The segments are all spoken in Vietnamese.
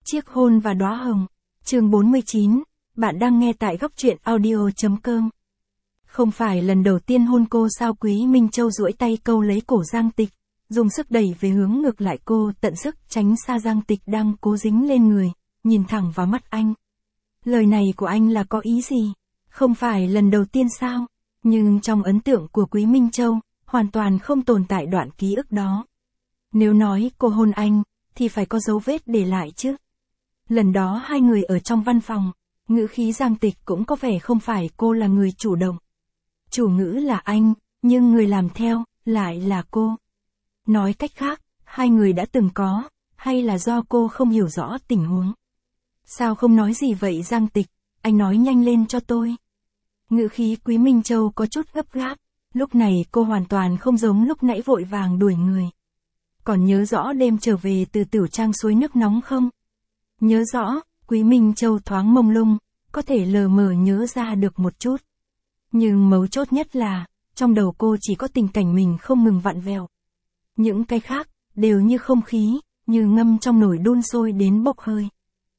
Chiếc hôn và đóa hồng. Chương 49, bạn đang nghe tại góc truyện audio.com. Không phải lần đầu tiên hôn cô sao? Quý Minh Châu duỗi tay câu lấy cổ Giang Tịch, dùng sức đẩy về hướng ngược lại cô, tận sức tránh xa Giang Tịch đang cố dính lên người, nhìn thẳng vào mắt anh. Lời này của anh là có ý gì? Không phải lần đầu tiên sao? Nhưng trong ấn tượng của Quý Minh Châu, hoàn toàn không tồn tại đoạn ký ức đó. Nếu nói cô hôn anh, thì phải có dấu vết để lại chứ. Lần đó hai người ở trong văn phòng, ngữ khí Giang Tịch cũng có vẻ không phải cô là người chủ động. Chủ ngữ là anh, nhưng người làm theo, lại là cô. Nói cách khác, hai người đã từng có, hay là do cô không hiểu rõ tình huống? Sao không nói gì vậy Giang Tịch, anh nói nhanh lên cho tôi. Ngữ khí Quý Minh Châu có chút gấp gáp, lúc này cô hoàn toàn không giống lúc nãy vội vàng đuổi người. Còn nhớ rõ đêm trở về từ Tửu Trang suối nước nóng không? Nhớ rõ, Quý Minh Châu thoáng mông lung, có thể lờ mờ nhớ ra được một chút. Nhưng mấu chốt nhất là, trong đầu cô chỉ có tình cảnh mình không ngừng vặn vẹo. Những cái khác, đều như không khí, như ngâm trong nồi đun sôi đến bốc hơi.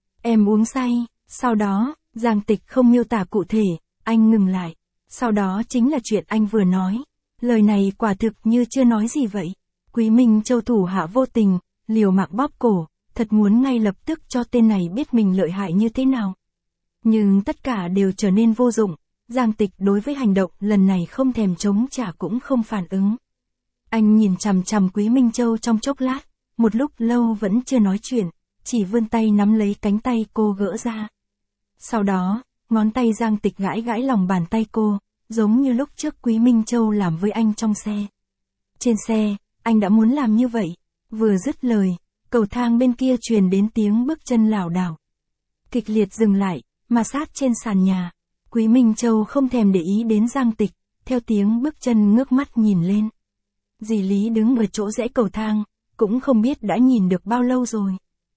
Em uống say, sau đó, Giang Tịch không miêu tả cụ thể, anh ngừng lại. Sau đó chính là chuyện anh vừa nói. Lời này quả thực như chưa nói gì vậy. Quý Minh Châu thủ hạ vô tình, liều mạng bóp cổ, thật muốn ngay lập tức cho tên này biết mình lợi hại như thế nào. Nhưng tất cả đều trở nên vô dụng. Giang Tịch đối với hành động lần này không thèm chống trả cũng không phản ứng. Anh nhìn chằm chằm Quý Minh Châu trong chốc lát, một lúc lâu vẫn chưa nói chuyện, chỉ vươn tay nắm lấy cánh tay cô gỡ ra. Sau đó, ngón tay Giang Tịch gãi gãi lòng bàn tay cô, giống như lúc trước Quý Minh Châu làm với anh trong xe. Trên xe, anh đã muốn làm như vậy. Vừa dứt lời, cầu thang bên kia truyền đến tiếng bước chân lảo đảo. Kịch liệt dừng lại, mà sát trên sàn nhà. Quý Minh Châu không thèm để ý đến Giang Tịch, theo tiếng bước chân ngước mắt nhìn lên. Dì Lý đứng ở chỗ rẽ cầu thang, cũng không biết đã nhìn được bao lâu rồi.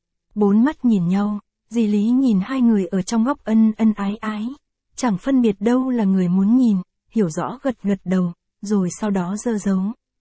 Bốn mắt nhìn nhau, dì Lý nhìn hai người ở trong góc ân ân ái ái. Chẳng phân biệt đâu là người muốn nhìn, hiểu rõ gật gật đầu, rồi sau đó giơ dấu.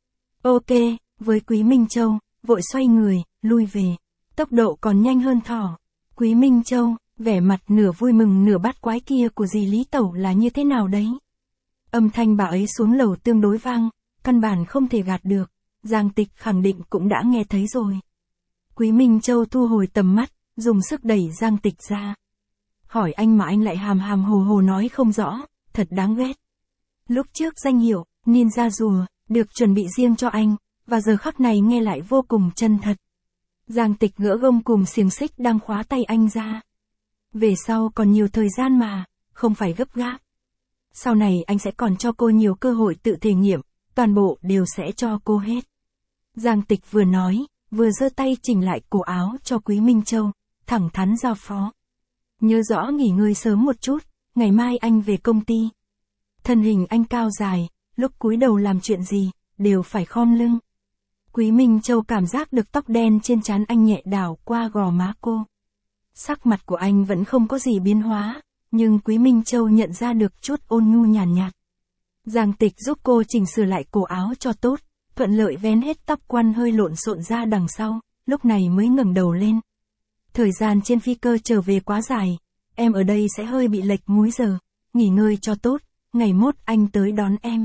Ok, với Quý Minh Châu, vội xoay người, lui về. Tốc độ còn nhanh hơn thỏ. Quý Minh Châu, vẻ mặt nửa vui mừng nửa bát quái kia của dì Lý Tẩu là như thế nào đấy? Âm thanh bà ấy xuống lầu tương đối vang, căn bản không thể gạt được. Giang Tịch khẳng định cũng đã nghe thấy rồi. Quý Minh Châu thu hồi tầm mắt, dùng sức đẩy Giang Tịch ra. Hỏi anh mà anh lại hàm hàm hồ hồ nói không rõ, thật đáng ghét. Lúc trước danh hiệu, ninja rùa, được chuẩn bị riêng cho anh, và giờ khắc này nghe lại vô cùng chân thật. Giang Tịch gỡ gông cùm xiềng xích đang khóa tay anh ra. Về sau còn nhiều thời gian mà, không phải gấp gáp. Sau này anh sẽ còn cho cô nhiều cơ hội tự thể nghiệm, toàn bộ đều sẽ cho cô hết. Giang Tịch vừa nói, vừa giơ tay chỉnh lại cổ áo cho Quý Minh Châu, thẳng thắn giao phó. Nhớ rõ nghỉ ngơi sớm một chút, ngày mai anh về công ty. Thân hình anh cao dài, lúc cúi đầu làm chuyện gì, đều phải khom lưng. Quý Minh Châu cảm giác được tóc đen trên trán anh nhẹ đảo qua gò má cô. Sắc mặt của anh vẫn không có gì biến hóa, nhưng Quý Minh Châu nhận ra được chút ôn nhu nhàn nhạt. Giang Tịch giúp cô chỉnh sửa lại cổ áo cho tốt, thuận lợi vén hết tóc quăn hơi lộn xộn ra đằng sau, lúc này mới ngẩng đầu lên. Thời gian trên phi cơ trở về quá dài, em ở đây sẽ hơi bị lệch múi giờ, nghỉ ngơi cho tốt, ngày mốt anh tới đón em.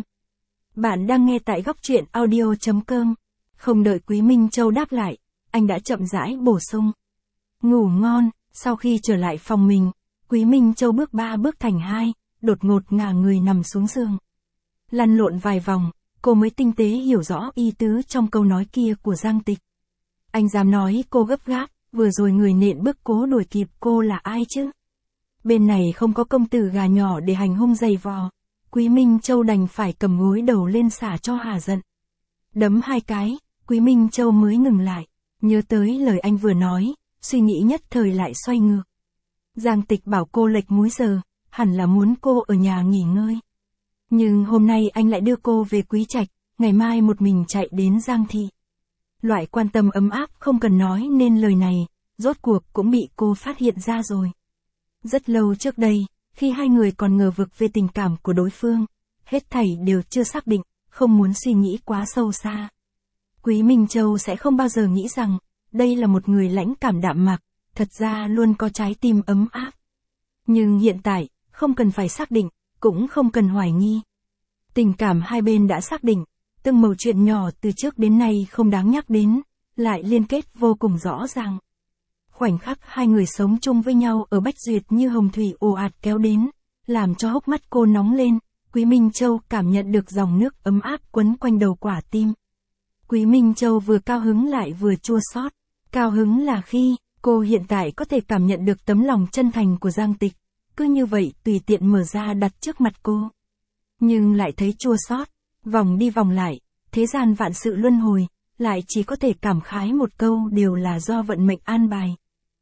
Bạn đang nghe tại góc truyện audio.com. Không đợi Quý Minh Châu đáp lại, anh đã chậm rãi bổ sung. Ngủ ngon. Sau khi trở lại phòng mình, Quý Minh Châu bước 3 bước thành 2, đột ngột ngả người nằm xuống giường. Lăn lộn vài vòng, cô mới tinh tế hiểu rõ ý tứ trong câu nói kia của Giang Tịch. Anh dám nói cô gấp gáp, vừa rồi người nện bước cố đuổi kịp cô là ai chứ? Bên này không có công tử gà nhỏ để hành hung giày vò. Quý Minh Châu đành phải cầm gối đầu lên xả cho hà giận. Đấm 2 cái, Quý Minh Châu mới ngừng lại, nhớ tới lời anh vừa nói, suy nghĩ nhất thời lại xoay ngược. Giang Tịch bảo cô lệch múi giờ, hẳn là muốn cô ở nhà nghỉ ngơi. Nhưng hôm nay anh lại đưa cô về Quý Trạch, ngày mai một mình chạy đến Giang Thị. Loại quan tâm ấm áp không cần nói nên lời này, rốt cuộc cũng bị cô phát hiện ra rồi. Rất lâu trước đây, khi hai người còn ngờ vực về tình cảm của đối phương, hết thảy đều chưa xác định, không muốn suy nghĩ quá sâu xa. Quý Minh Châu sẽ không bao giờ nghĩ rằng, đây là một người lãnh cảm đạm mạc, thật ra luôn có trái tim ấm áp. Nhưng hiện tại, không cần phải xác định, cũng không cần hoài nghi. Tình cảm hai bên đã xác định, từng mẩu chuyện nhỏ từ trước đến nay không đáng nhắc đến, lại liên kết vô cùng rõ ràng. Khoảnh khắc hai người sống chung với nhau ở Bách Duyệt như hồng thủy ồ ạt kéo đến, làm cho hốc mắt cô nóng lên, Quý Minh Châu cảm nhận được dòng nước ấm áp quấn quanh đầu quả tim. Quý Minh Châu vừa cao hứng lại vừa chua xót. Cao hứng là khi, cô hiện tại có thể cảm nhận được tấm lòng chân thành của Giang Tịch, cứ như vậy tùy tiện mở ra đặt trước mặt cô. Nhưng lại thấy chua xót, vòng đi vòng lại, thế gian vạn sự luân hồi, lại chỉ có thể cảm khái một câu đều là do vận mệnh an bài.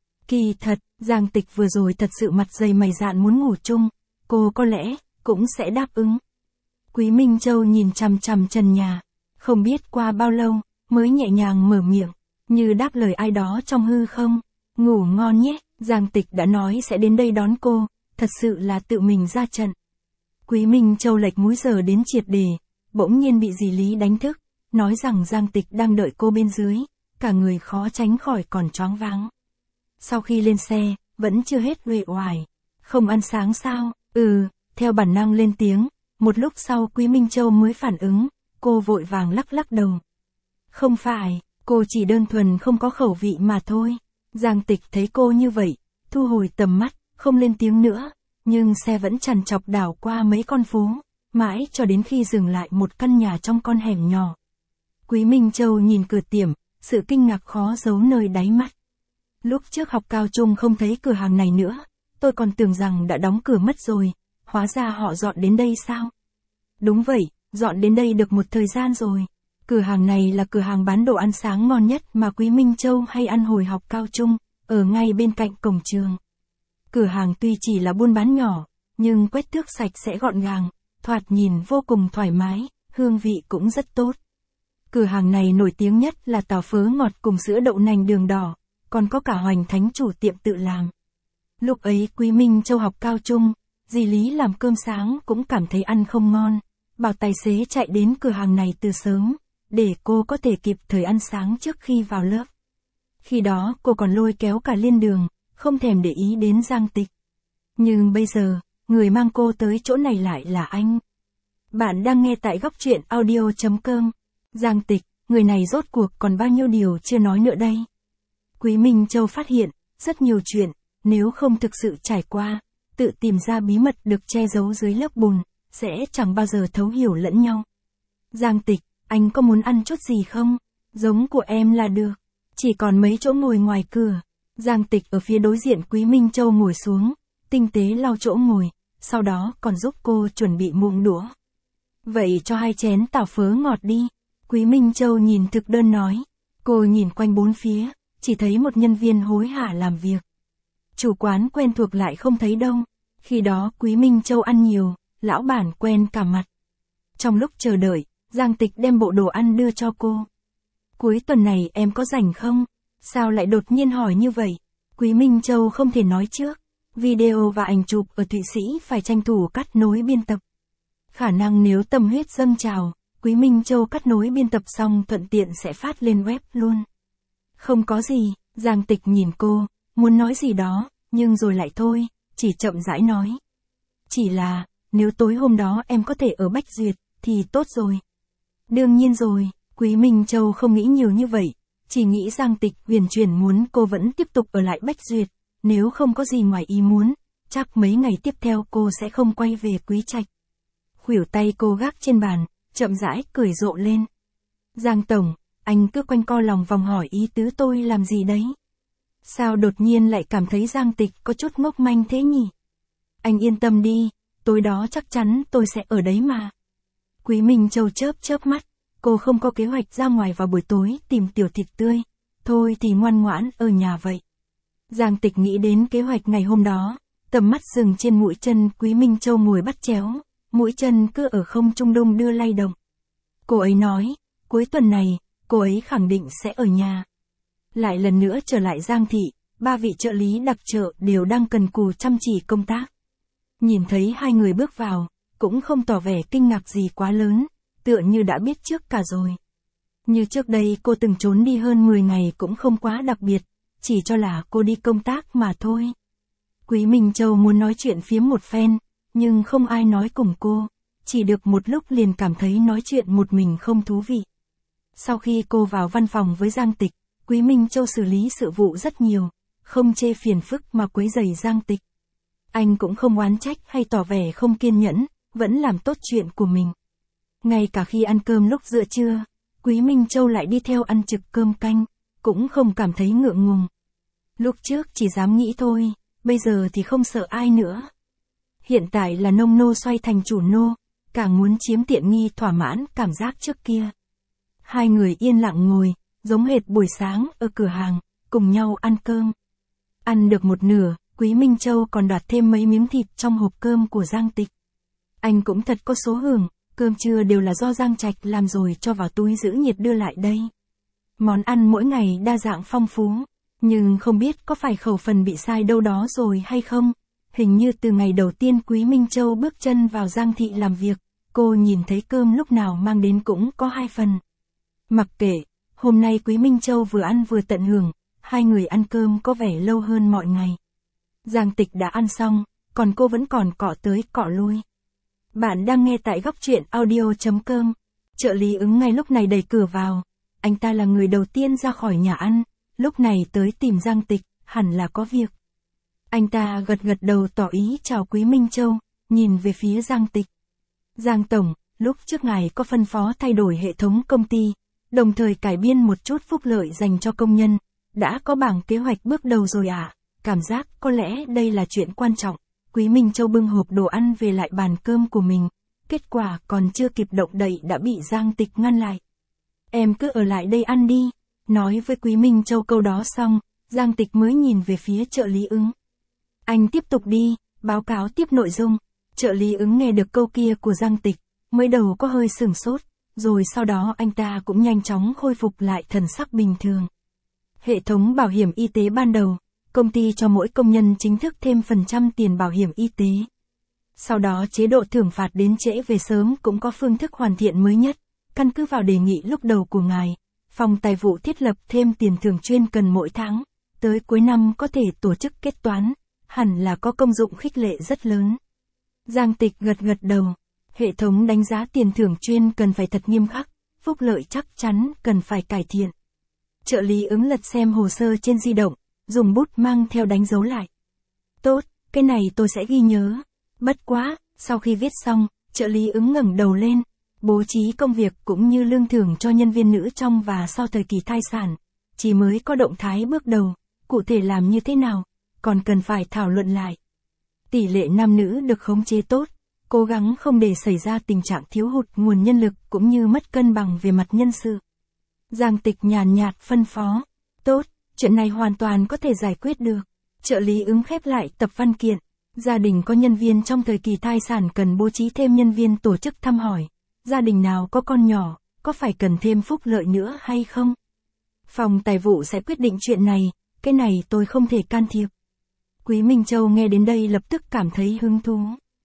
Kỳ thật, Giang Tịch vừa rồi thật sự mặt dày mày dạn muốn ngủ chung, cô có lẽ, cũng sẽ đáp ứng. Quý Minh Châu nhìn chằm chằm trần nhà, không biết qua bao lâu, mới nhẹ nhàng mở miệng, như đáp lời ai đó trong hư không. Ngủ ngon nhé, Giang Tịch đã nói sẽ đến đây đón cô, thật sự là tự mình ra trận. Quý Minh Châu lệch múi giờ đến triệt đề, bỗng nhiên bị dì Lý đánh thức, nói rằng Giang Tịch đang đợi cô bên dưới, cả người khó tránh khỏi còn choáng váng. Sau khi lên xe, vẫn chưa hết uể oải. Không ăn sáng sao? Theo bản năng lên tiếng, một lúc sau Quý Minh Châu mới phản ứng, cô vội vàng lắc lắc đầu. Không phải, cô chỉ đơn thuần không có khẩu vị mà thôi. Giang Tịch thấy cô như vậy, thu hồi tầm mắt, không lên tiếng nữa, nhưng xe vẫn trằn trọc đảo qua mấy con phố, mãi cho đến khi dừng lại một căn nhà trong con hẻm nhỏ. Quý Minh Châu nhìn cửa tiệm, sự kinh ngạc khó giấu nơi đáy mắt. Lúc trước học cao trung không thấy cửa hàng này nữa, tôi còn tưởng rằng đã đóng cửa mất rồi, hóa ra họ dọn đến đây sao? Đúng vậy, dọn đến đây được một thời gian rồi. Cửa hàng này là cửa hàng bán đồ ăn sáng ngon nhất mà Quý Minh Châu hay ăn hồi học cao trung, ở ngay bên cạnh cổng trường. Cửa hàng tuy chỉ là buôn bán nhỏ, nhưng quét tước sạch sẽ gọn gàng, thoạt nhìn vô cùng thoải mái, hương vị cũng rất tốt. Cửa hàng này nổi tiếng nhất là tàu phớ ngọt cùng sữa đậu nành đường đỏ, còn có cả hoành thánh chủ tiệm tự làm. Lúc ấy Quý Minh Châu học cao trung, dì Lý làm cơm sáng cũng cảm thấy ăn không ngon, bảo tài xế chạy đến cửa hàng này từ sớm, để cô có thể kịp thời ăn sáng trước khi vào lớp. Khi đó cô còn lôi kéo cả Liên Đường, không thèm để ý đến Giang Tịch. Nhưng bây giờ, người mang cô tới chỗ này lại là anh. Bạn đang nghe tại góc truyện audio.com. Giang Tịch, người này rốt cuộc còn bao nhiêu điều chưa nói nữa đây. Quý Minh Châu phát hiện, rất nhiều chuyện, nếu không thực sự trải qua, tự tìm ra bí mật được che giấu dưới lớp bùn, sẽ chẳng bao giờ thấu hiểu lẫn nhau. Giang Tịch, anh có muốn ăn chút gì không? Giống của em là được. Chỉ còn mấy chỗ ngồi ngoài cửa. Giang Tịch ở phía đối diện Quý Minh Châu ngồi xuống, tinh tế lau chỗ ngồi, sau đó còn giúp cô chuẩn bị muỗng đũa. Vậy cho 2 chén tàu phớ ngọt đi. Quý Minh Châu nhìn thực đơn nói. Cô nhìn quanh bốn phía, chỉ thấy một nhân viên hối hả làm việc. Chủ quán quen thuộc lại không thấy đâu. Khi đó Quý Minh Châu ăn nhiều, lão bản quen cả mặt. Trong lúc chờ đợi, Giang Tịch đem bộ đồ ăn đưa cho cô. Cuối tuần này em có rảnh không? Sao lại đột nhiên hỏi như vậy? Quý Minh Châu không thể nói trước. Video và ảnh chụp ở Thụy Sĩ phải tranh thủ cắt nối biên tập. Khả năng nếu tâm huyết dâng trào, Quý Minh Châu cắt nối biên tập xong thuận tiện sẽ phát lên web luôn. Không có gì, Giang Tịch nhìn cô, muốn nói gì đó, nhưng rồi lại thôi, chỉ chậm rãi nói. Chỉ là, nếu tối hôm đó em có thể ở Bách Duyệt, thì tốt rồi. Đương nhiên rồi, Quý Minh Châu không nghĩ nhiều như vậy, chỉ nghĩ Giang Tịch huyền chuyển muốn cô vẫn tiếp tục ở lại Bách Duyệt, nếu không có gì ngoài ý muốn, chắc mấy ngày tiếp theo cô sẽ không quay về Quý Trạch. Khuỷu tay cô gác trên bàn, chậm rãi cười rộ lên. Giang Tổng, anh cứ quanh co lòng vòng hỏi ý tứ tôi làm gì đấy? Sao đột nhiên lại cảm thấy Giang Tịch có chút ngốc manh thế nhỉ? Anh yên tâm đi, tối đó chắc chắn tôi sẽ ở đấy mà. Quý Minh Châu chớp mắt, cô không có kế hoạch ra ngoài vào buổi tối tìm tiểu thịt tươi, thôi thì ngoan ngoãn ở nhà vậy. Giang Tịch nghĩ đến kế hoạch ngày hôm đó, tầm mắt dừng trên mũi chân Quý Minh Châu ngồi bắt chéo, mũi chân cứ ở không trung đung đưa lay động. Cô ấy nói, cuối tuần này, cô ấy khẳng định sẽ ở nhà. Lại lần nữa trở lại Giang Thị, 3 vị trợ lý đặc trợ đều đang cần cù chăm chỉ công tác. Nhìn thấy 2 người bước vào, cũng không tỏ vẻ kinh ngạc gì quá lớn, tựa như đã biết trước cả rồi. Như trước đây cô từng trốn đi hơn 10 ngày cũng không quá đặc biệt, chỉ cho là cô đi công tác mà thôi. Quý Minh Châu muốn nói chuyện phiếm một phen, nhưng không ai nói cùng cô, chỉ được một lúc liền cảm thấy nói chuyện một mình không thú vị. Sau khi cô vào văn phòng với Giang Tịch, Quý Minh Châu xử lý sự vụ rất nhiều, không chê phiền phức mà quấy rầy Giang Tịch. Anh cũng không oán trách hay tỏ vẻ không kiên nhẫn, vẫn làm tốt chuyện của mình. Ngay cả khi ăn cơm lúc giữa trưa, Quý Minh Châu lại đi theo ăn trực cơm canh, cũng không cảm thấy ngượng ngùng. Lúc trước chỉ dám nghĩ thôi, bây giờ thì không sợ ai nữa. Hiện tại là nông nô xoay thành chủ nô, càng muốn chiếm tiện nghi thỏa mãn cảm giác trước kia. Hai người yên lặng ngồi, giống hệt buổi sáng ở cửa hàng, cùng nhau ăn cơm. Ăn được một nửa, Quý Minh Châu còn đoạt thêm mấy miếng thịt trong hộp cơm của Giang Tịch. Anh cũng thật có số hưởng, cơm trưa đều là do Giang Trạch làm rồi cho vào túi giữ nhiệt đưa lại đây. Món ăn mỗi ngày đa dạng phong phú, nhưng không biết có phải khẩu phần bị sai đâu đó rồi hay không. Hình như từ ngày đầu tiên Quý Minh Châu bước chân vào Giang thị làm việc, cô nhìn thấy cơm lúc nào mang đến cũng có 2 phần. Mặc kệ, hôm nay Quý Minh Châu vừa ăn vừa tận hưởng, hai người ăn cơm có vẻ lâu hơn mọi ngày. Giang Tịch đã ăn xong, còn cô vẫn còn cọ tới cọ lui. Bạn đang nghe tại góc truyện audio.com. Trợ lý Ứng ngay lúc này đẩy cửa vào. Anh ta là người đầu tiên ra khỏi nhà ăn, lúc này tới tìm Giang Tịch, hẳn là có việc. Anh ta gật gật đầu tỏ ý chào Quý Minh Châu, nhìn về phía Giang Tịch. Giang Tổng, lúc trước ngài có phân phó thay đổi hệ thống công ty, đồng thời cải biên một chút phúc lợi dành cho công nhân, đã có bảng kế hoạch bước đầu rồi à? Cảm giác có lẽ đây là chuyện quan trọng. Quý Minh Châu bưng hộp đồ ăn về lại bàn cơm của mình, kết quả còn chưa kịp động đậy đã bị Giang Tịch ngăn lại. Em cứ ở lại đây ăn đi. Nói với Quý Minh Châu câu đó xong, Giang Tịch mới nhìn về phía trợ lý Ứng. Anh tiếp tục đi, báo cáo tiếp nội dung. Trợ lý Ứng nghe được câu kia của Giang Tịch, mới đầu có hơi sửng sốt, rồi sau đó anh ta cũng nhanh chóng khôi phục lại thần sắc bình thường. Hệ thống bảo hiểm y tế ban đầu, công ty cho mỗi công nhân chính thức thêm phần trăm tiền bảo hiểm y tế. Sau đó chế độ thưởng phạt đến trễ về sớm cũng có phương thức hoàn thiện mới nhất, căn cứ vào đề nghị lúc đầu của ngài. Phòng tài vụ thiết lập thêm tiền thưởng chuyên cần mỗi tháng, tới cuối năm có thể tổ chức kết toán, hẳn là có công dụng khích lệ rất lớn. Giang Tịch gật gật đầu, hệ thống đánh giá tiền thưởng chuyên cần phải thật nghiêm khắc, phúc lợi chắc chắn cần phải cải thiện. Trợ lý Ứng lật xem hồ sơ trên di động, dùng bút mang theo đánh dấu lại. Tốt, cái này tôi sẽ ghi nhớ. Bất quá, sau khi viết xong, trợ lý Ứng ngẩng đầu lên. Bố trí công việc cũng như lương thưởng cho nhân viên nữ trong và sau thời kỳ thai sản, chỉ mới có động thái bước đầu, cụ thể làm như thế nào, còn cần phải thảo luận lại. Tỷ lệ nam nữ được khống chế tốt, cố gắng không để xảy ra tình trạng thiếu hụt nguồn nhân lực cũng như mất cân bằng về mặt nhân sự. Giang Tịch nhàn nhạt phân phó, tốt, chuyện này hoàn toàn có thể giải quyết được. Trợ lý Ứng khép lại tập văn kiện, gia đình có nhân viên trong thời kỳ thai sản cần bố trí thêm nhân viên tổ chức thăm hỏi. Gia đình nào có con nhỏ, có phải cần thêm phúc lợi nữa hay không? Phòng tài vụ sẽ quyết định chuyện này, cái này tôi không thể can thiệp. Quý Minh Châu nghe đến đây lập tức cảm thấy hứng thú.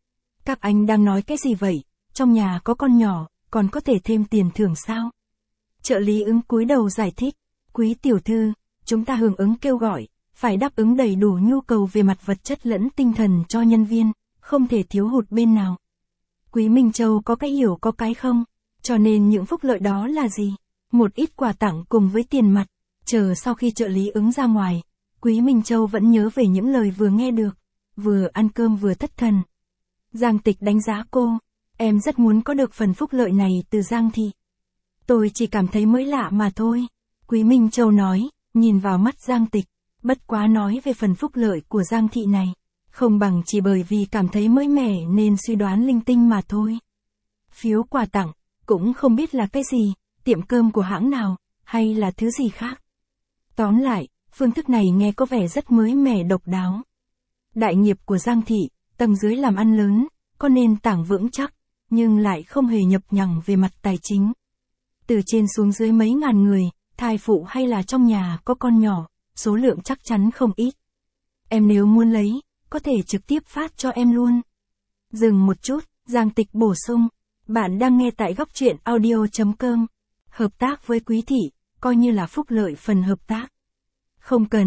Các anh đang nói cái gì vậy? Trong nhà có con nhỏ, còn có thể thêm tiền thưởng sao? Trợ lý Ứng cúi đầu giải thích. Quý tiểu thư, chúng ta hưởng ứng kêu gọi, phải đáp ứng đầy đủ nhu cầu về mặt vật chất lẫn tinh thần cho nhân viên, không thể thiếu hụt bên nào. Quý Minh Châu có cái hiểu có cái không, cho nên những phúc lợi đó là gì? Một ít quà tặng cùng với tiền mặt. Chờ sau khi trợ lý Ứng ra ngoài, Quý Minh Châu vẫn nhớ về những lời vừa nghe được, vừa ăn cơm vừa thất thần. Giang Tịch đánh giá cô, em rất muốn có được phần phúc lợi này từ Giang thị. Tôi chỉ cảm thấy mới lạ mà thôi. Quý Minh Châu nói, nhìn vào mắt Giang Tịch, bất quá nói về phần phúc lợi của Giang thị này. Không bằng chỉ bởi vì cảm thấy mới mẻ nên suy đoán linh tinh mà thôi. Phiếu quà tặng, cũng không biết là cái gì, tiệm cơm của hãng nào, hay là thứ gì khác. Tóm lại, phương thức này nghe có vẻ rất mới mẻ độc đáo. Đại nghiệp của Giang thị, tầng dưới làm ăn lớn, có nền tảng vững chắc, nhưng lại không hề nhập nhằng về mặt tài chính. Từ trên xuống dưới mấy ngàn người, thai phụ hay là trong nhà có con nhỏ, số lượng chắc chắn không ít. Em nếu muốn lấy, có thể trực tiếp phát cho em luôn. Dừng một chút, Giang Tịch bổ sung. Bạn đang nghe tại góc truyện audio.com. Hợp tác với Quý thị, coi như là phúc lợi phần hợp tác. Không cần,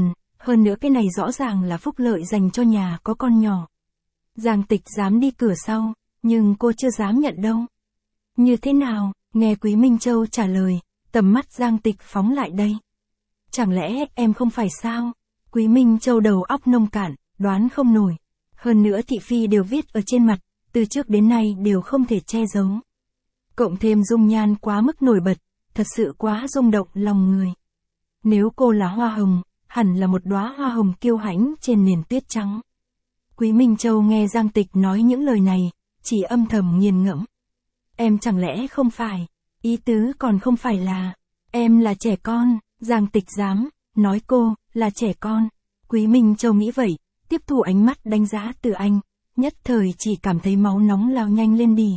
Hơn nữa cái này rõ ràng là phúc lợi dành cho nhà có con nhỏ. Giang Tịch dám đi cửa sau, nhưng cô chưa dám nhận đâu. Như thế nào, nghe Quý Minh Châu trả lời, tầm mắt Giang Tịch phóng lại đây. Chẳng lẽ em không phải sao? Quý Minh Châu đầu óc nông cạn, đoán không nổi. Hơn nữa thị phi đều viết ở trên mặt, từ trước đến nay đều không thể che giấu. Cộng thêm dung nhan quá mức nổi bật, thật sự quá rung động lòng người. Nếu cô là hoa hồng, hẳn là một đóa hoa hồng kiêu hãnh trên nền tuyết trắng. Quý Minh Châu nghe Giang Tịch nói những lời này, chỉ âm thầm nghiền ngẫm. Em chẳng lẽ không phải, ý tứ còn không phải là, em là trẻ con, Giang Tịch dám, nói cô, là trẻ con. Quý Minh Châu nghĩ vậy, tiếp thu ánh mắt đánh giá từ anh, nhất thời chỉ cảm thấy máu nóng lao nhanh lên đì.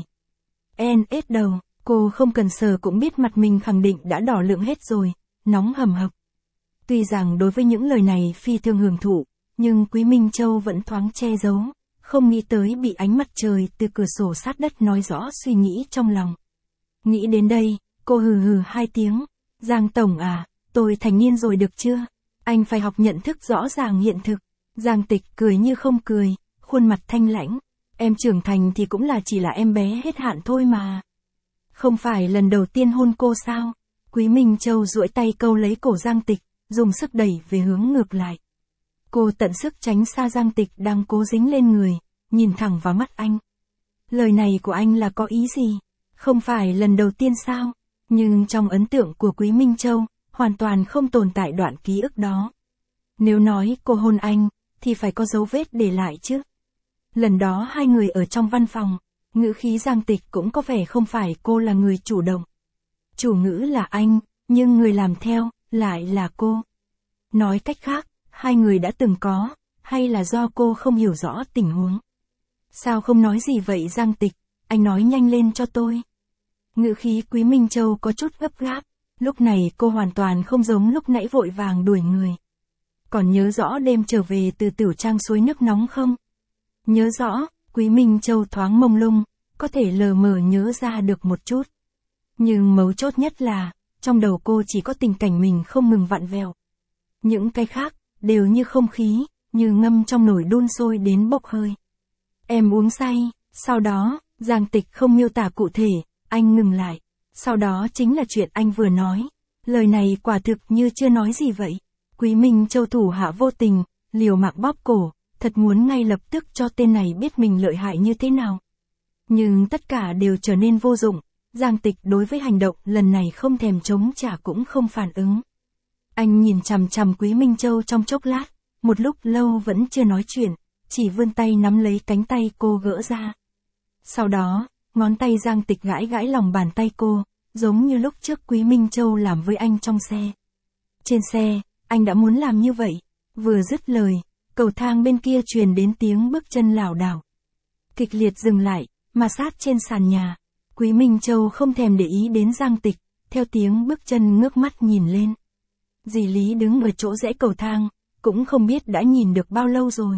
Ết đầu, cô không cần sờ cũng biết mặt mình khẳng định đã đỏ lượng hết rồi, nóng hầm hập. Tuy rằng đối với những lời này phi thường hưởng thụ, nhưng Quý Minh Châu vẫn thoáng che giấu, không nghĩ tới bị ánh mặt trời từ cửa sổ sát đất nói rõ suy nghĩ trong lòng. Nghĩ đến đây, cô hừ hừ hai tiếng, Giang Tổng à, tôi thành niên rồi được chưa? Anh phải học nhận thức rõ ràng hiện thực. Giang Tịch cười như không cười, khuôn mặt thanh lãnh, em trưởng thành thì cũng là chỉ là em bé hết hạn thôi mà. Không phải lần đầu tiên hôn cô sao? Quý Minh Châu duỗi tay câu lấy cổ Giang Tịch, dùng sức đẩy về hướng ngược lại. Cô tận sức tránh xa Giang Tịch đang cố dính lên người, nhìn thẳng vào mắt anh. Lời này của anh là có ý gì? Không phải lần đầu tiên sao? Nhưng trong ấn tượng của Quý Minh Châu, hoàn toàn không tồn tại đoạn ký ức đó. Nếu nói cô hôn anh, thì phải có dấu vết để lại chứ. Lần đó hai người ở trong văn phòng, ngữ khí Giang Tịch cũng có vẻ không phải cô là người chủ động. Chủ ngữ là anh, nhưng người làm theo, lại là cô. Nói cách khác, hai người đã từng có, hay là do cô không hiểu rõ tình huống. Sao không nói gì vậy Giang Tịch, anh nói nhanh lên cho tôi. Ngữ khí Quý Minh Châu có chút gấp gáp, lúc này cô hoàn toàn không giống lúc nãy vội vàng đuổi người. Còn nhớ rõ đêm trở về từ Tửu Trang suối nước nóng không? Nhớ rõ, Quý Minh Châu thoáng mông lung, có thể lờ mờ nhớ ra được một chút. Nhưng mấu chốt nhất là, trong đầu cô chỉ có tình cảnh mình không ngừng vặn vẹo. Những cái khác, đều như không khí, như ngâm trong nồi đun sôi đến bốc hơi. Em uống say, sau đó, Giang Tịch không miêu tả cụ thể, anh ngừng lại. Sau đó chính là chuyện anh vừa nói. Lời này quả thực như chưa nói gì vậy. Quý Minh Châu thủ hạ vô tình, liều mạng bóp cổ, thật muốn ngay lập tức cho tên này biết mình lợi hại như thế nào. Nhưng tất cả đều trở nên vô dụng, Giang Tịch đối với hành động lần này không thèm chống trả cũng không phản ứng. Anh nhìn chằm chằm Quý Minh Châu trong chốc lát, một lúc lâu vẫn chưa nói chuyện, chỉ vươn tay nắm lấy cánh tay cô gỡ ra. Sau đó, ngón tay Giang Tịch gãi gãi lòng bàn tay cô, giống như lúc trước Quý Minh Châu làm với anh trong xe. Trên xe, anh đã muốn làm như vậy. Vừa dứt lời, cầu thang bên kia truyền đến tiếng bước chân lảo đảo. Kịch liệt dừng lại, mà sát trên sàn nhà. Quý Minh Châu không thèm để ý đến Giang Tịch, theo tiếng bước chân ngước mắt nhìn lên. Dì Lý đứng ở chỗ rẽ cầu thang, cũng không biết đã nhìn được bao lâu rồi.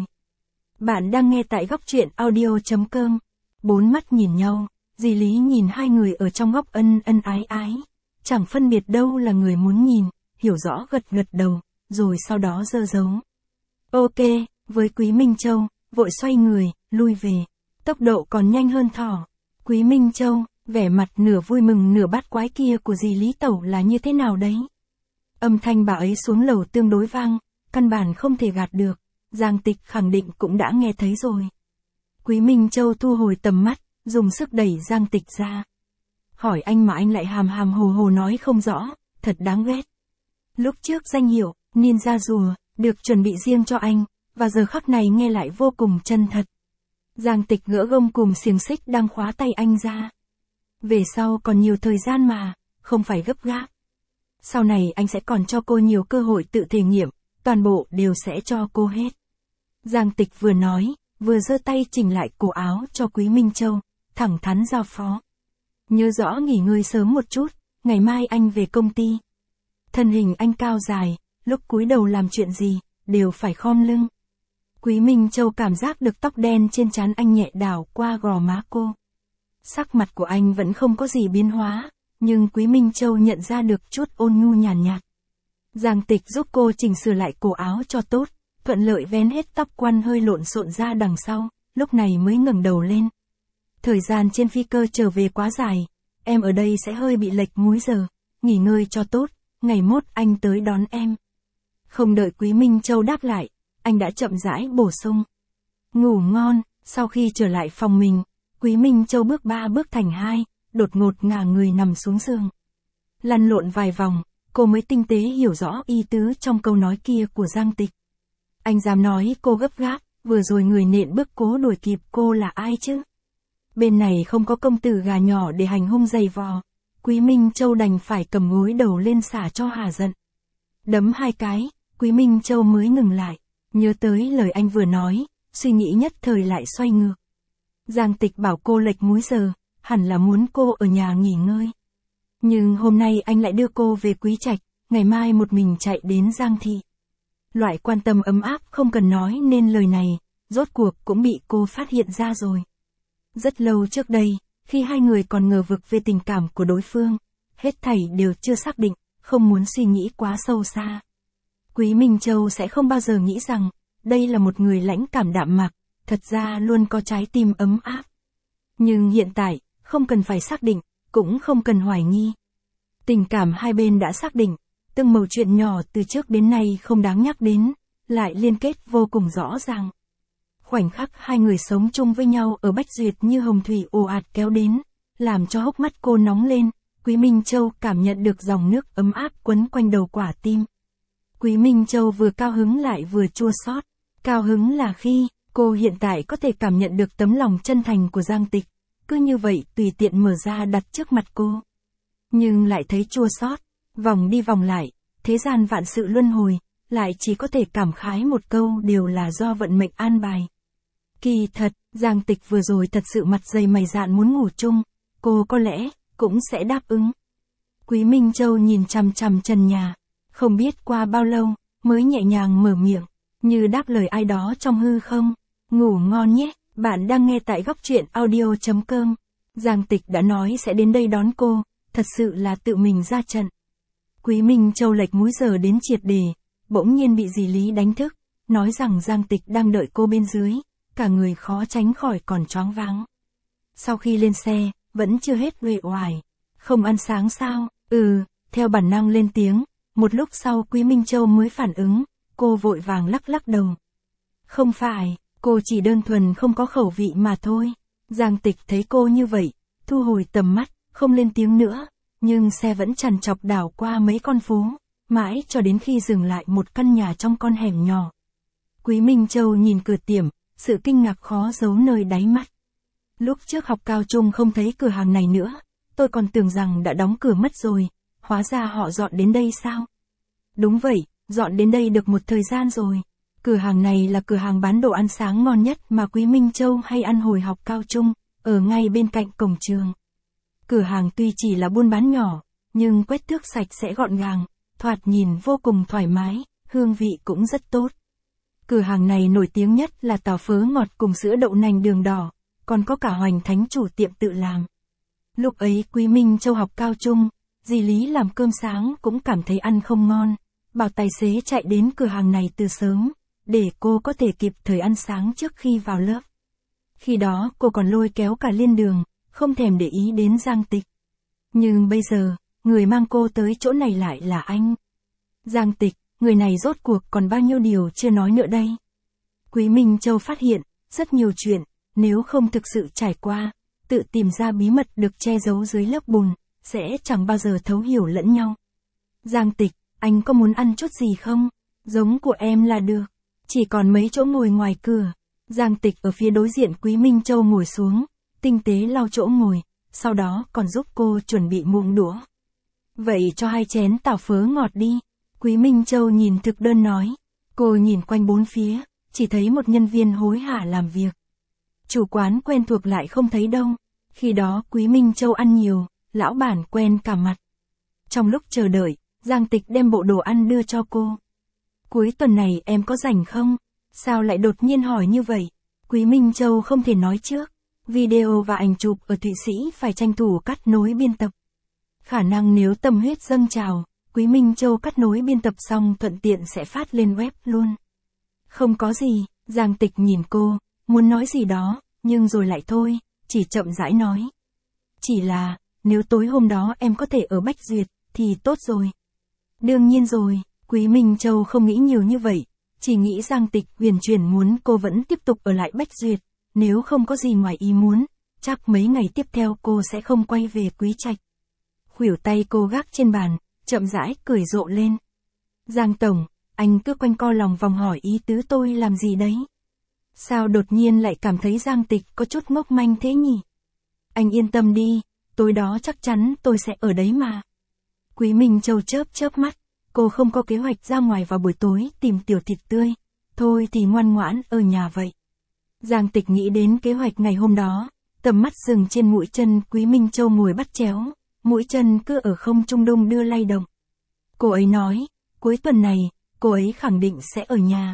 Bạn đang nghe tại góc truyện audio.com. Bốn mắt nhìn nhau, dì Lý nhìn hai người ở trong góc ân ân ái ái. Chẳng phân biệt đâu là người muốn nhìn, hiểu rõ gật gật đầu, rồi sau đó giơ dấu. Ok, với Quý Minh Châu, vội xoay người, lui về. Tốc độ còn nhanh hơn thỏ. Quý Minh Châu, vẻ mặt nửa vui mừng nửa bát quái kia của dì Lý Tẩu là như thế nào đấy? Âm thanh bà ấy xuống lầu tương đối vang, căn bản không thể gạt được. Giang Tịch khẳng định cũng đã nghe thấy rồi. Quý Minh Châu thu hồi tầm mắt, dùng sức đẩy Giang Tịch ra. Hỏi anh mà anh lại hàm hàm hồ hồ nói không rõ, thật đáng ghét. Lúc trước danh hiệu, ninja rùa, được chuẩn bị riêng cho anh, và giờ khắc này nghe lại vô cùng chân thật. Giang Tịch gỡ gông cùm xiềng xích đang khóa tay anh ra. Về sau còn nhiều thời gian mà, không phải gấp gáp. Sau này anh sẽ còn cho cô nhiều cơ hội tự thể nghiệm, toàn bộ đều sẽ cho cô hết. Giang Tịch vừa nói, vừa giơ tay chỉnh lại cổ áo cho Quý Minh Châu, thẳng thắn giao phó. Nhớ rõ nghỉ ngơi sớm một chút, ngày mai anh về công ty. Thân hình anh cao dài, lúc cúi đầu làm chuyện gì, đều phải khom lưng. Quý Minh Châu cảm giác được tóc đen trên trán anh nhẹ đảo qua gò má cô. Sắc mặt của anh vẫn không có gì biến hóa, nhưng Quý Minh Châu nhận ra được chút ôn nhu nhàn nhạt. Giang Tịch giúp cô chỉnh sửa lại cổ áo cho tốt, thuận lợi vén hết tóc quăn hơi lộn xộn ra đằng sau, lúc này mới ngẩng đầu lên. Thời gian trên phi cơ trở về quá dài, em ở đây sẽ hơi bị lệch múi giờ, nghỉ ngơi cho tốt, ngày mốt anh tới đón em. Không đợi Quý Minh Châu đáp lại, anh đã chậm rãi bổ sung. Ngủ ngon. Sau khi trở lại phòng mình, Quý Minh Châu bước 3 bước thành 2, đột ngột ngả người nằm xuống giường. Lăn lộn vài vòng, cô mới tinh tế hiểu rõ ý tứ trong câu nói kia của Giang Tịch. Anh dám nói cô gấp gáp, vừa rồi người nện bước cố đuổi kịp cô là ai chứ? Bên này không có công tử gà nhỏ để hành hung giày vò, Quý Minh Châu đành phải cầm gối đầu lên xả cho hà giận. Đấm 2 cái, Quý Minh Châu mới ngừng lại, nhớ tới lời anh vừa nói, suy nghĩ nhất thời lại xoay ngược. Giang Tịch bảo cô lệch múi giờ, hẳn là muốn cô ở nhà nghỉ ngơi. Nhưng hôm nay anh lại đưa cô về Quý Trạch, ngày mai một mình chạy đến Giang Thị. Loại quan tâm ấm áp không cần nói nên lời này, rốt cuộc cũng bị cô phát hiện ra rồi. Rất lâu trước đây, khi hai người còn ngờ vực về tình cảm của đối phương, hết thảy đều chưa xác định, không muốn suy nghĩ quá sâu xa. Quý Minh Châu sẽ không bao giờ nghĩ rằng, đây là một người lãnh cảm đạm mạc, thật ra luôn có trái tim ấm áp. Nhưng hiện tại, không cần phải xác định, cũng không cần hoài nghi. Tình cảm hai bên đã xác định, từng mẩu chuyện nhỏ từ trước đến nay không đáng nhắc đến, lại liên kết vô cùng rõ ràng. Khoảnh khắc hai người sống chung với nhau ở Bách Duyệt như hồng thủy ồ ạt kéo đến, làm cho hốc mắt cô nóng lên, Quý Minh Châu cảm nhận được dòng nước ấm áp quấn quanh đầu quả tim. Quý Minh Châu vừa cao hứng lại vừa chua xót. Cao hứng là khi, cô hiện tại có thể cảm nhận được tấm lòng chân thành của Giang Tịch, cứ như vậy tùy tiện mở ra đặt trước mặt cô. Nhưng lại thấy chua xót, vòng đi vòng lại, thế gian vạn sự luân hồi, lại chỉ có thể cảm khái một câu đều là do vận mệnh an bài. Kỳ thật, Giang Tịch vừa rồi thật sự mặt dày mày dạn muốn ngủ chung, cô có lẽ, cũng sẽ đáp ứng. Quý Minh Châu nhìn chằm chằm trần nhà, không biết qua bao lâu, mới nhẹ nhàng mở miệng, như đáp lời ai đó trong hư không. Ngủ ngon nhé, bạn đang nghe tại góc truyện audio.com. Giang Tịch đã nói sẽ đến đây đón cô, thật sự là tự mình ra trận. Quý Minh Châu lệch múi giờ đến triệt đề, bỗng nhiên bị dì Lý đánh thức, nói rằng Giang Tịch đang đợi cô bên dưới, cả người khó tránh khỏi còn choáng váng. Sau khi lên xe, vẫn chưa hết uể oải. Không ăn sáng sao? Theo bản năng lên tiếng, một lúc sau Quý Minh Châu mới phản ứng, cô vội vàng lắc lắc đầu. Không phải, cô chỉ đơn thuần không có khẩu vị mà thôi. Giang Tịch thấy cô như vậy, thu hồi tầm mắt, không lên tiếng nữa, nhưng xe vẫn trằn trọc đảo qua mấy con phố, mãi cho đến khi dừng lại một căn nhà trong con hẻm nhỏ. Quý Minh Châu nhìn cửa tiệm, sự kinh ngạc khó giấu nơi đáy mắt. Lúc trước học cao trung không thấy cửa hàng này nữa, tôi còn tưởng rằng đã đóng cửa mất rồi, hóa ra họ dọn đến đây sao? Đúng vậy, dọn đến đây được một thời gian rồi. Cửa hàng này là cửa hàng bán đồ ăn sáng ngon nhất mà Quý Minh Châu hay ăn hồi học cao trung, ở ngay bên cạnh cổng trường. Cửa hàng tuy chỉ là buôn bán nhỏ, nhưng quét tước sạch sẽ gọn gàng, thoạt nhìn vô cùng thoải mái, hương vị cũng rất tốt. Cửa hàng này nổi tiếng nhất là tàu phớ ngọt cùng sữa đậu nành đường đỏ, còn có cả hoành thánh chủ tiệm tự làm. Lúc ấy Quý Minh Châu học cao trung, dì Lý làm cơm sáng cũng cảm thấy ăn không ngon, bảo tài xế chạy đến cửa hàng này từ sớm, để cô có thể kịp thời ăn sáng trước khi vào lớp. Khi đó cô còn lôi kéo cả Liên Đường, không thèm để ý đến Giang Tịch. Nhưng bây giờ, người mang cô tới chỗ này lại là anh. Giang Tịch, người này rốt cuộc còn bao nhiêu điều chưa nói nữa đây. Quý Minh Châu phát hiện, rất nhiều chuyện, nếu không thực sự trải qua, tự tìm ra bí mật được che giấu dưới lớp bùn, sẽ chẳng bao giờ thấu hiểu lẫn nhau. Giang Tịch, anh có muốn ăn chút gì không? Giống của em là được. Chỉ còn mấy chỗ ngồi ngoài cửa. Giang Tịch ở phía đối diện Quý Minh Châu ngồi xuống, tinh tế lau chỗ ngồi, sau đó còn giúp cô chuẩn bị muỗng đũa. Vậy cho 2 chén tàu phớ ngọt đi. Quý Minh Châu nhìn thực đơn nói. Cô nhìn quanh bốn phía, chỉ thấy một nhân viên hối hả làm việc. Chủ quán quen thuộc lại không thấy đâu. Khi đó Quý Minh Châu ăn nhiều, lão bản quen cả mặt. Trong lúc chờ đợi, Giang Tịch đem bộ đồ ăn đưa cho cô. Cuối tuần này em có rảnh không? Sao lại đột nhiên hỏi như vậy? Quý Minh Châu không thể nói trước. Video và ảnh chụp ở Thụy Sĩ phải tranh thủ cắt nối biên tập. Khả năng nếu tâm huyết dâng trào, Quý Minh Châu cắt nối biên tập xong thuận tiện sẽ phát lên web luôn. Không có gì, Giang Tịch nhìn cô, muốn nói gì đó, nhưng rồi lại thôi, chỉ chậm rãi nói. Chỉ là, nếu tối hôm đó em có thể ở Bách Duyệt, thì tốt rồi. Đương nhiên rồi, Quý Minh Châu không nghĩ nhiều như vậy, chỉ nghĩ Giang Tịch huyền chuyển muốn cô vẫn tiếp tục ở lại Bách Duyệt, nếu không có gì ngoài ý muốn, chắc mấy ngày tiếp theo cô sẽ không quay về Quý Trạch. Khuỷu tay cô gác trên bàn, chậm rãi cười rộ lên. Giang Tổng, anh cứ quanh co lòng vòng hỏi ý tứ tôi làm gì đấy? Sao đột nhiên lại cảm thấy Giang Tịch có chút ngốc manh thế nhỉ? Anh yên tâm đi, tối đó chắc chắn tôi sẽ ở đấy mà. Quý Minh Châu chớp mắt, cô không có kế hoạch ra ngoài vào buổi tối tìm tiểu thịt tươi, thôi thì ngoan ngoãn ở nhà vậy. Giang Tịch nghĩ đến kế hoạch ngày hôm đó, tầm mắt dừng trên mũi chân Quý Minh Châu ngồi bắt chéo, mũi chân cứ ở không trung đung đưa lay động. Cô ấy nói, cuối tuần này, cô ấy khẳng định sẽ ở nhà.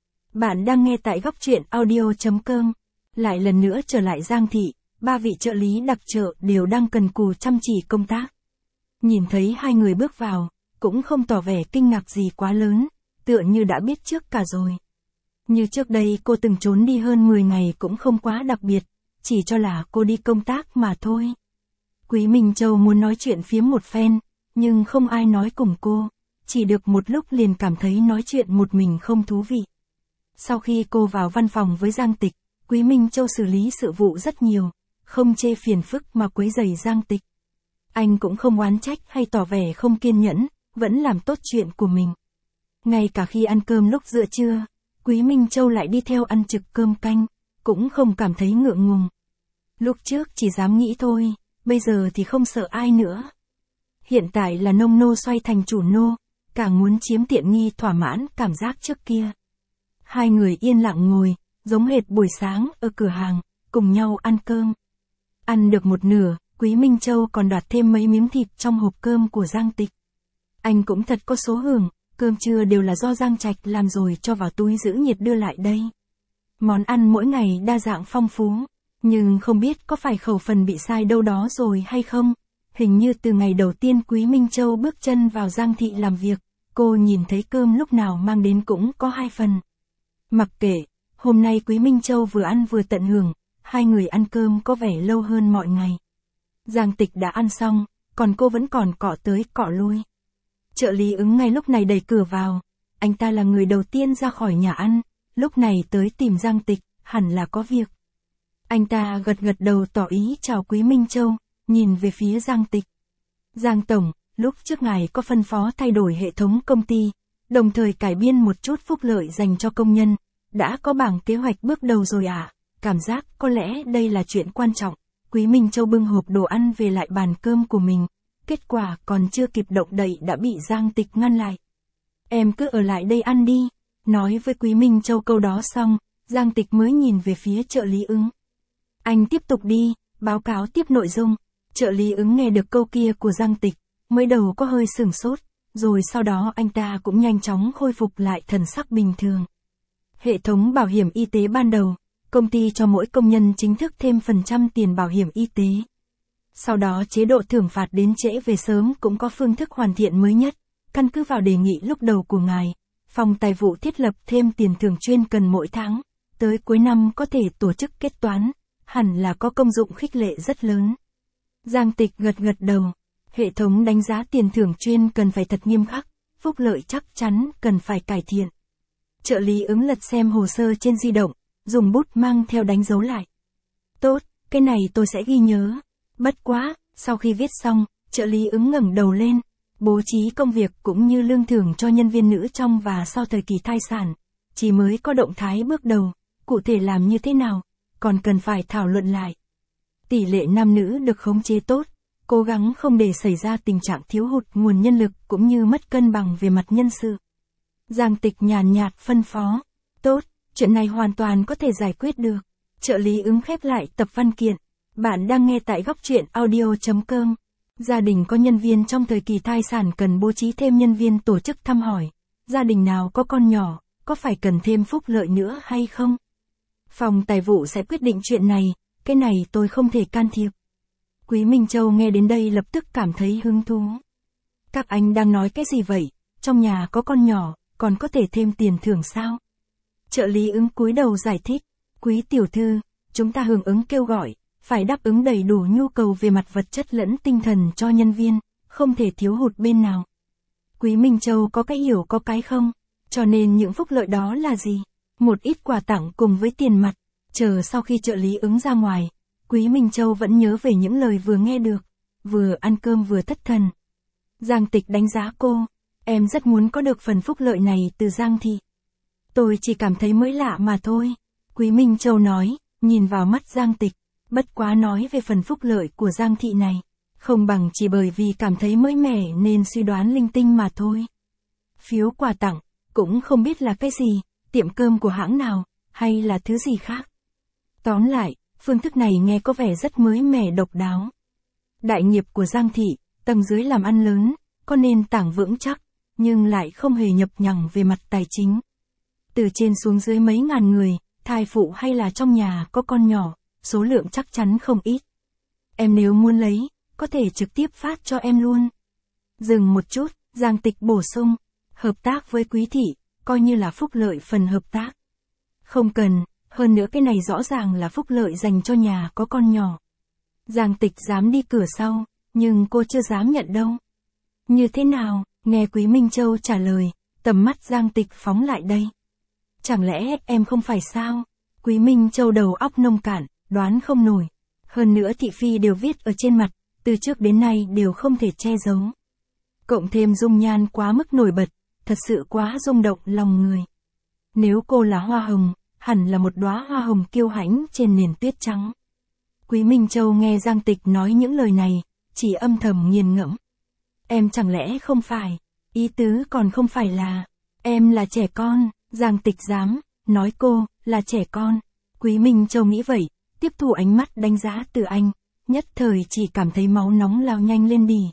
Bạn đang nghe tại góc truyện audio.com. Lại lần nữa trở lại Giang Thị, ba vị trợ lý đặc trợ đều đang cần cù chăm chỉ công tác. Nhìn thấy hai người bước vào, cũng không tỏ vẻ kinh ngạc gì quá lớn, tựa như đã biết trước cả rồi. Như trước đây cô từng trốn đi hơn 10 ngày cũng không quá đặc biệt, chỉ cho là cô đi công tác mà thôi. Quý Minh Châu muốn nói chuyện phiếm một phen, nhưng không ai nói cùng cô, chỉ được một lúc liền cảm thấy nói chuyện một mình không thú vị. Sau khi cô vào văn phòng với Giang Tịch, Quý Minh Châu xử lý sự vụ rất nhiều, không chê phiền phức mà quấy rầy Giang Tịch. Anh cũng không oán trách hay tỏ vẻ không kiên nhẫn, vẫn làm tốt chuyện của mình. Ngay cả khi ăn cơm lúc giữa trưa, Quý Minh Châu lại đi theo ăn trực cơm canh, cũng không cảm thấy ngượng ngùng. Lúc trước chỉ dám nghĩ thôi, bây giờ thì không sợ ai nữa. Hiện tại là nông nô xoay thành chủ nô, càng muốn chiếm tiện nghi thỏa mãn cảm giác trước kia. Hai người yên lặng ngồi, giống hệt buổi sáng ở cửa hàng, cùng nhau ăn cơm. Ăn được một nửa, Quý Minh Châu còn đoạt thêm mấy miếng thịt trong hộp cơm của Giang Tịch. Anh cũng thật có số hưởng, cơm trưa đều là do Giang Trạch làm rồi cho vào túi giữ nhiệt đưa lại đây. Món ăn mỗi ngày đa dạng phong phú, nhưng không biết có phải khẩu phần bị sai đâu đó rồi hay không. Hình như từ ngày đầu tiên Quý Minh Châu bước chân vào Giang Thị làm việc, cô nhìn thấy cơm lúc nào mang đến cũng có 2 phần. Mặc kệ, hôm nay Quý Minh Châu vừa ăn vừa tận hưởng, hai người ăn cơm có vẻ lâu hơn mọi ngày. Giang Tịch đã ăn xong, còn cô vẫn còn cọ tới cọ lui. Trợ lý Ứng ngay lúc này đẩy cửa vào, anh ta là người đầu tiên ra khỏi nhà ăn, lúc này tới tìm Giang Tịch, hẳn là có việc. Anh ta gật đầu tỏ ý chào Quý Minh Châu, nhìn về phía Giang Tịch. Giang Tổng, lúc trước ngài có phân phó thay đổi hệ thống công ty, đồng thời cải biên một chút phúc lợi dành cho công nhân, đã có bảng kế hoạch bước đầu rồi à? Cảm giác có lẽ đây là chuyện quan trọng. Quý Minh Châu bưng hộp đồ ăn về lại bàn cơm của mình, kết quả còn chưa kịp động đậy đã bị Giang Tịch ngăn lại. Em cứ ở lại đây ăn đi. Nói với Quý Minh Châu câu đó xong, Giang Tịch mới nhìn về phía trợ lý Ứng. Anh tiếp tục đi, báo cáo tiếp nội dung. Trợ lý Ứng nghe được câu kia của Giang Tịch, mới đầu có hơi sửng sốt, rồi sau đó anh ta cũng nhanh chóng khôi phục lại thần sắc bình thường. Hệ thống bảo hiểm y tế ban đầu, công ty cho mỗi công nhân chính thức thêm phần trăm tiền bảo hiểm y tế. Sau đó chế độ thưởng phạt đến trễ về sớm cũng có phương thức hoàn thiện mới nhất, căn cứ vào đề nghị lúc đầu của ngài. Phòng tài vụ thiết lập thêm tiền thưởng chuyên cần mỗi tháng, tới cuối năm có thể tổ chức kết toán, hẳn là có công dụng khích lệ rất lớn. Giang Tịch gật đầu, hệ thống đánh giá tiền thưởng chuyên cần phải thật nghiêm khắc, phúc lợi chắc chắn cần phải cải thiện. Trợ lý Ứng lật xem hồ sơ trên di động, dùng bút mang theo đánh dấu lại. Tốt, cái này tôi sẽ ghi nhớ. Bất quá, sau khi viết xong, trợ lý Ứng ngẩng đầu lên, bố trí công việc cũng như lương thưởng cho nhân viên nữ trong và sau thời kỳ thai sản, chỉ mới có động thái bước đầu, cụ thể làm như thế nào, còn cần phải thảo luận lại. Tỷ lệ nam nữ được khống chế tốt, cố gắng không để xảy ra tình trạng thiếu hụt nguồn nhân lực cũng như mất cân bằng về mặt nhân sự. Giang Tịch nhàn nhạt phân phó, tốt, chuyện này hoàn toàn có thể giải quyết được. Trợ lý Ứng khép lại tập văn kiện. Bạn đang nghe tại góc truyện audio.com. Gia đình có nhân viên trong thời kỳ thai sản cần bố trí thêm nhân viên tổ chức thăm hỏi. Gia đình nào có con nhỏ, có phải cần thêm phúc lợi nữa hay không? Phòng tài vụ sẽ quyết định chuyện này, cái này tôi không thể can thiệp. Quý Minh Châu nghe đến đây lập tức cảm thấy hứng thú. Các anh đang nói cái gì vậy? Trong nhà có con nhỏ, còn có thể thêm tiền thưởng sao? Trợ lý ứng cúi đầu giải thích. Quý tiểu thư, chúng ta hưởng ứng kêu gọi, phải đáp ứng đầy đủ nhu cầu về mặt vật chất lẫn tinh thần cho nhân viên, không thể thiếu hụt bên nào. Quý Minh Châu có cái hiểu có cái không, cho nên những phúc lợi đó là gì? Một ít quà tặng cùng với tiền mặt. Chờ sau khi trợ lý ứng ra ngoài, Quý Minh Châu vẫn nhớ về những lời vừa nghe được, vừa ăn cơm vừa thất thần. Giang Tịch đánh giá cô, em rất muốn có được phần phúc lợi này từ Giang Thị. Tôi chỉ cảm thấy mới lạ mà thôi. Quý Minh Châu nói, nhìn vào mắt Giang Tịch, bất quá nói về phần phúc lợi của Giang Thị này. Không bằng chỉ bởi vì cảm thấy mới mẻ nên suy đoán linh tinh mà thôi. Phiếu quà tặng, cũng không biết là cái gì, tiệm cơm của hãng nào, hay là thứ gì khác. Tóm lại, phương thức này nghe có vẻ rất mới mẻ độc đáo. Đại nghiệp của Giang Thị, tầng dưới làm ăn lớn, có nền tảng vững chắc, nhưng lại không hề nhập nhằng về mặt tài chính. Từ trên xuống dưới mấy ngàn người, thai phụ hay là trong nhà có con nhỏ, số lượng chắc chắn không ít. Em nếu muốn lấy, có thể trực tiếp phát cho em luôn. Dừng một chút, Giang Tịch bổ sung, hợp tác với Quý Thị, coi như là phúc lợi phần hợp tác. Không cần, hơn nữa cái này rõ ràng là phúc lợi dành cho nhà có con nhỏ. Giang Tịch dám đi cửa sau, nhưng cô chưa dám nhận đâu. Như thế nào, nghe Quý Minh Châu trả lời, tầm mắt Giang Tịch phóng lại đây. Chẳng lẽ em không phải sao? Quý Minh Châu đầu óc nông cạn, đoán không nổi. Hơn nữa thị phi đều viết ở trên mặt, từ trước đến nay đều không thể che giấu. Cộng thêm dung nhan quá mức nổi bật, thật sự quá rung động lòng người. Nếu cô là hoa hồng, hẳn là một đóa hoa hồng kiêu hãnh trên nền tuyết trắng. Quý Minh Châu nghe Giang Tịch nói những lời này, chỉ âm thầm nghiền ngẫm. Em chẳng lẽ không phải, ý tứ còn không phải là, em là trẻ con, Giang Tịch dám, nói cô, là trẻ con. Quý Minh Châu nghĩ vậy, tiếp thu ánh mắt đánh giá từ anh, nhất thời chỉ cảm thấy máu nóng lao nhanh lên bì.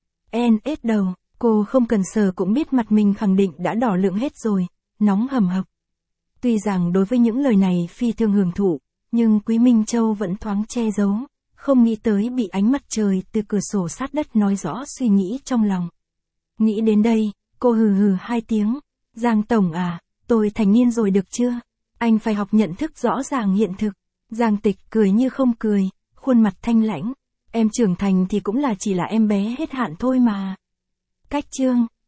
Ết đầu, cô không cần sờ cũng biết mặt mình khẳng định đã đỏ lượng hết rồi, nóng hầm hập. Tuy rằng đối với những lời này phi thường hưởng thụ, nhưng Quý Minh Châu vẫn thoáng che giấu, không nghĩ tới bị ánh mặt trời từ cửa sổ sát đất nói rõ suy nghĩ trong lòng. Nghĩ đến đây, cô hừ hừ hai tiếng, Giang Tổng à, tôi thành niên rồi được chưa? Anh phải học nhận thức rõ ràng hiện thực. Giang Tịch cười như không cười, khuôn mặt thanh lãnh. Em trưởng thành thì cũng là chỉ là em bé hết hạn thôi mà. Cách chương